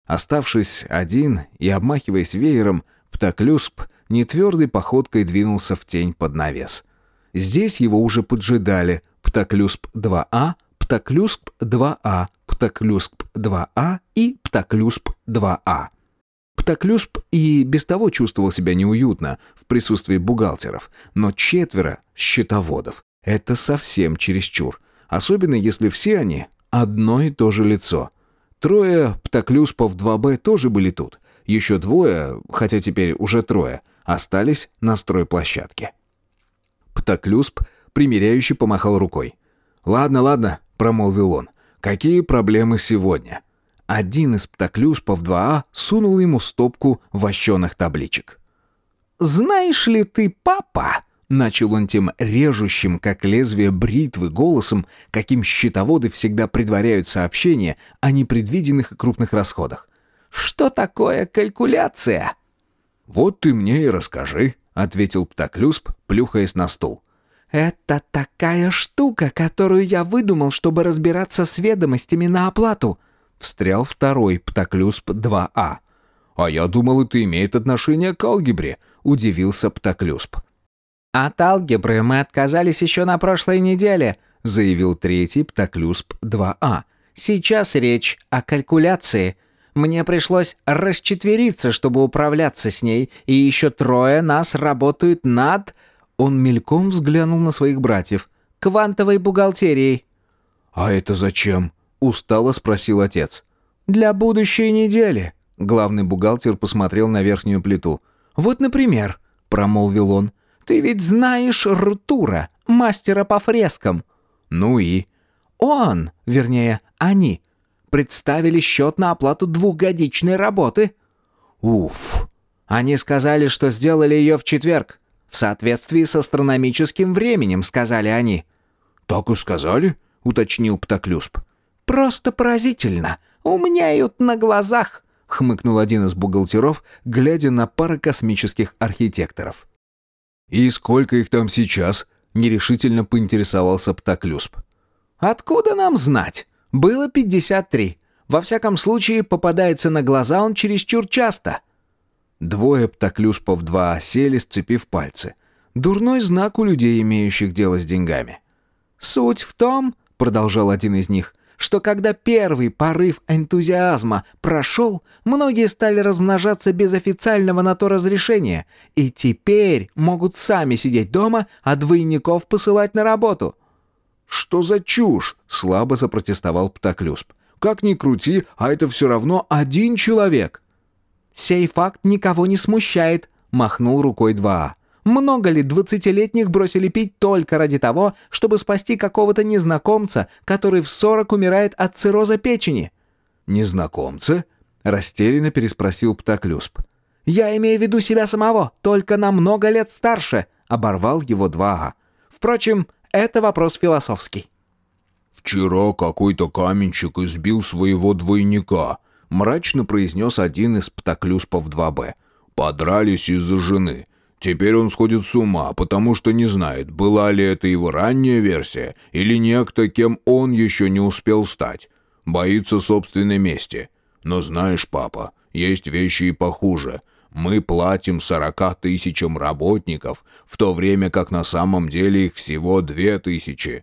Оставшись один и обмахиваясь веером, Птоклюсп нетвердой походкой двинулся в тень под навес. Здесь его уже поджидали Птоклюсп-2А, Птоклюсп-2А, Птоклюсп-2А и Птоклюсп-2А. Птоклюсп и без того чувствовал себя неуютно в присутствии бухгалтеров, но 4 счетоводов — это совсем чересчур, особенно если все они одно и то же лицо. 3 Птоклюспов 2Б тоже были тут, еще 2, хотя теперь уже 3, остались на стройплощадке. Птоклюсп примиряюще помахал рукой. «Ладно», — промолвил он, — «какие проблемы сегодня?» Один из Птоклюспов 2А сунул ему стопку вощеных табличек. «Знаешь ли ты, папа?» — начал он тем режущим, как лезвие бритвы, голосом, каким счетоводы всегда предваряют сообщения о непредвиденных и крупных расходах. «Что такое калькуляция?» «Вот ты мне и расскажи», — ответил Птоклюсп, плюхаясь на стул. «Это такая штука, которую я выдумал, чтобы разбираться с ведомостями на оплату», — встрял 2 Птоклюсп 2А. «А я думал, это имеет отношение к алгебре», — удивился Птоклюсп. «От алгебры мы отказались еще на прошлой неделе», — заявил 3 Птоклюсп 2А. «Сейчас речь о калькуляции. Мне пришлось расчетвериться, чтобы управляться с ней, и еще 3 нас работают над...» Он мельком взглянул на своих братьев. «Квантовой бухгалтерией». «А это зачем?» — устало спросил отец. «Для будущей недели». Главный бухгалтер посмотрел на верхнюю плиту. «Вот, например», — промолвил он, — «ты ведь знаешь Ртура, мастера по фрескам». «Ну и?» Они представили счет на оплату 2-годичной работы». «Уф». «Они сказали, что сделали ее в четверг. В соответствии с астрономическим временем», — сказали они. «Так и сказали?» — уточнил Птоклюсп. «Просто поразительно. Умняют на глазах», — хмыкнул один из бухгалтеров, глядя на пару космических архитекторов. «И сколько их там сейчас?» — нерешительно поинтересовался Птоклюсп. «Откуда нам знать? Было 53. Во всяком случае, попадается на глаза он чересчур часто». 2 Птоклюспов 2А сели, сцепив пальцы. Дурной знак у людей, имеющих дело с деньгами. «Суть в том, — продолжал один из них, — что когда первый порыв энтузиазма прошел, многие стали размножаться без официального на то разрешения, и теперь могут сами сидеть дома, а двойников посылать на работу». «Что за чушь?» — слабо запротестовал Птоклюсп. «Как ни крути, а это все равно один человек». «Сей факт никого не смущает», — махнул рукой 2А. «Много ли 20-летних бросили пить только ради того, чтобы спасти какого-то незнакомца, который в 40 умирает от цирроза печени?» «Незнакомца?» — растерянно переспросил Птоклюсп. «Я имею в виду себя самого, только на много лет старше», — оборвал его 2А. «Впрочем, это вопрос философский». «Вчера какой-то каменщик избил своего двойника», — мрачно произнес один из Птоклюспов 2Б. «Подрались из-за жены. Теперь он сходит с ума, потому что не знает, была ли это его ранняя версия или некто, кем он еще не успел стать. Боится собственной мести. Но знаешь, папа, есть вещи и похуже. Мы платим 40 тысячам работников, в то время как на самом деле их всего 2000».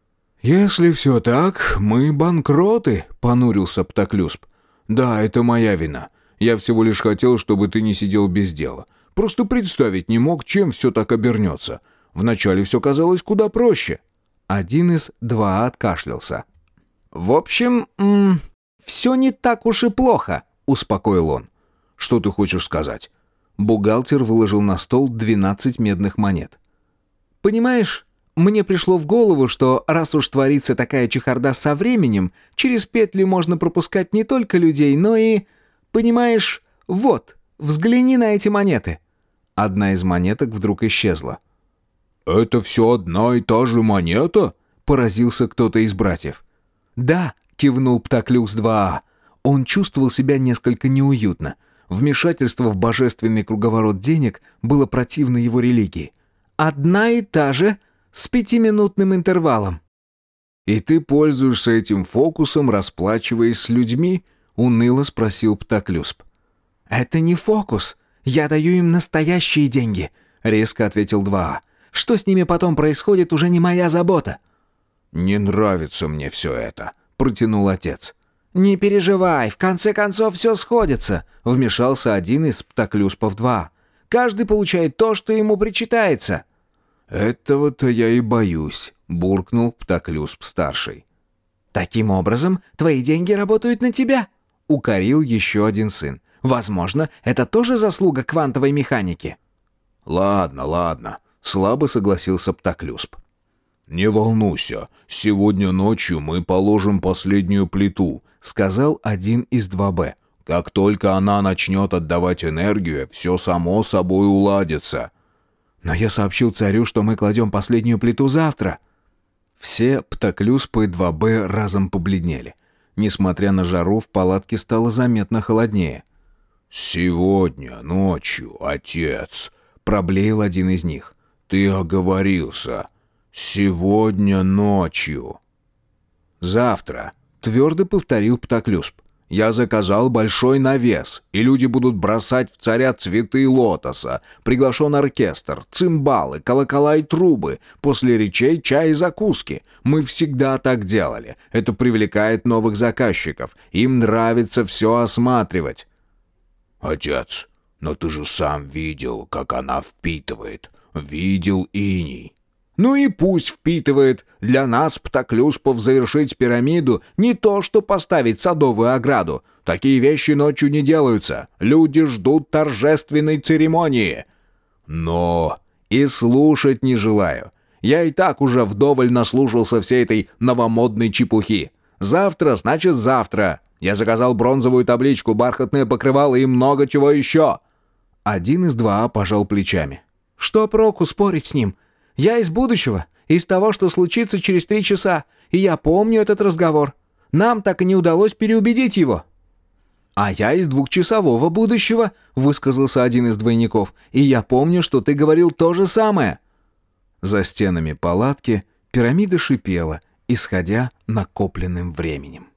«Если все так, мы банкроты», — понурился Птоклюсп. «Да, это моя вина. Я всего лишь хотел, чтобы ты не сидел без дела. Просто представить не мог, чем все так обернется. Вначале все казалось куда проще». Один из 2А откашлялся. «В общем, все не так уж и плохо», — успокоил он. «Что ты хочешь сказать?» Бухгалтер выложил на стол 12 медных монет. «Понимаешь, мне пришло в голову, что раз уж творится такая чехарда со временем, через петли можно пропускать не только людей, но и... Понимаешь, вот, взгляни на эти монеты». Одна из монеток вдруг исчезла. «Это все одна и та же монета?» — поразился кто-то из братьев. «Да», — кивнул Птоклюс 2А. Он чувствовал себя несколько неуютно. Вмешательство в божественный круговорот денег было противно его религии. «Одна и та же, с 5-минутным интервалом». «И ты пользуешься этим фокусом, расплачиваясь с людьми?» — уныло спросил Птоклюсп. «Это не фокус. Я даю им настоящие деньги», — резко ответил 2А. «Что с ними потом происходит, уже не моя забота». «Не нравится мне все это», — протянул отец. «Не переживай, в конце концов все сходится», — вмешался один из Птоклюспов 2А. «Каждый получает то, что ему причитается». «Этого-то я и боюсь», — буркнул Птоклюсп-старший. «Таким образом, твои деньги работают на тебя», — укорил еще один сын. «Возможно, это тоже заслуга квантовой механики». «Ладно», — слабо согласился Птоклюсп. «Не волнуйся, сегодня ночью мы положим последнюю плиту», — сказал один из 2Б. «Как только она начнет отдавать энергию, все само собой уладится». «Но я сообщил царю, что мы кладем последнюю плиту завтра». Все Птоклюспы 2Б разом побледнели. Несмотря на жару, в палатке стало заметно холоднее. «Сегодня ночью, отец», — проблеял один из них. «Ты оговорился. Сегодня ночью». «Завтра», — твердо повторил Птоклюсп. «Я заказал большой навес, и люди будут бросать в царя цветы лотоса. Приглашен оркестр, цимбалы, колокола и трубы. После речей чай и закуски. Мы всегда так делали. Это привлекает новых заказчиков. Им нравится все осматривать». «Отец, но ты же сам видел, как она впитывает. Видел иней». «Ну и пусть впитывает. Для нас, Птоклюспов, завершить пирамиду не то, что поставить садовую ограду. Такие вещи ночью не делаются. Люди ждут торжественной церемонии». «Но и слушать не желаю. Я и так уже вдоволь наслушался всей этой новомодной чепухи. Завтра значит завтра. Я заказал бронзовую табличку, бархатное покрывало и много чего еще». Один из 2А пожал плечами. «Что проку спорить с ним? Я из будущего, из того, что случится через 3 часа, и я помню этот разговор. Нам так и не удалось переубедить его». «А я из 2-часового будущего», — высказался один из двойников, «и я помню, что ты говорил то же самое». За стенами палатки пирамида шипела, исходя накопленным временем.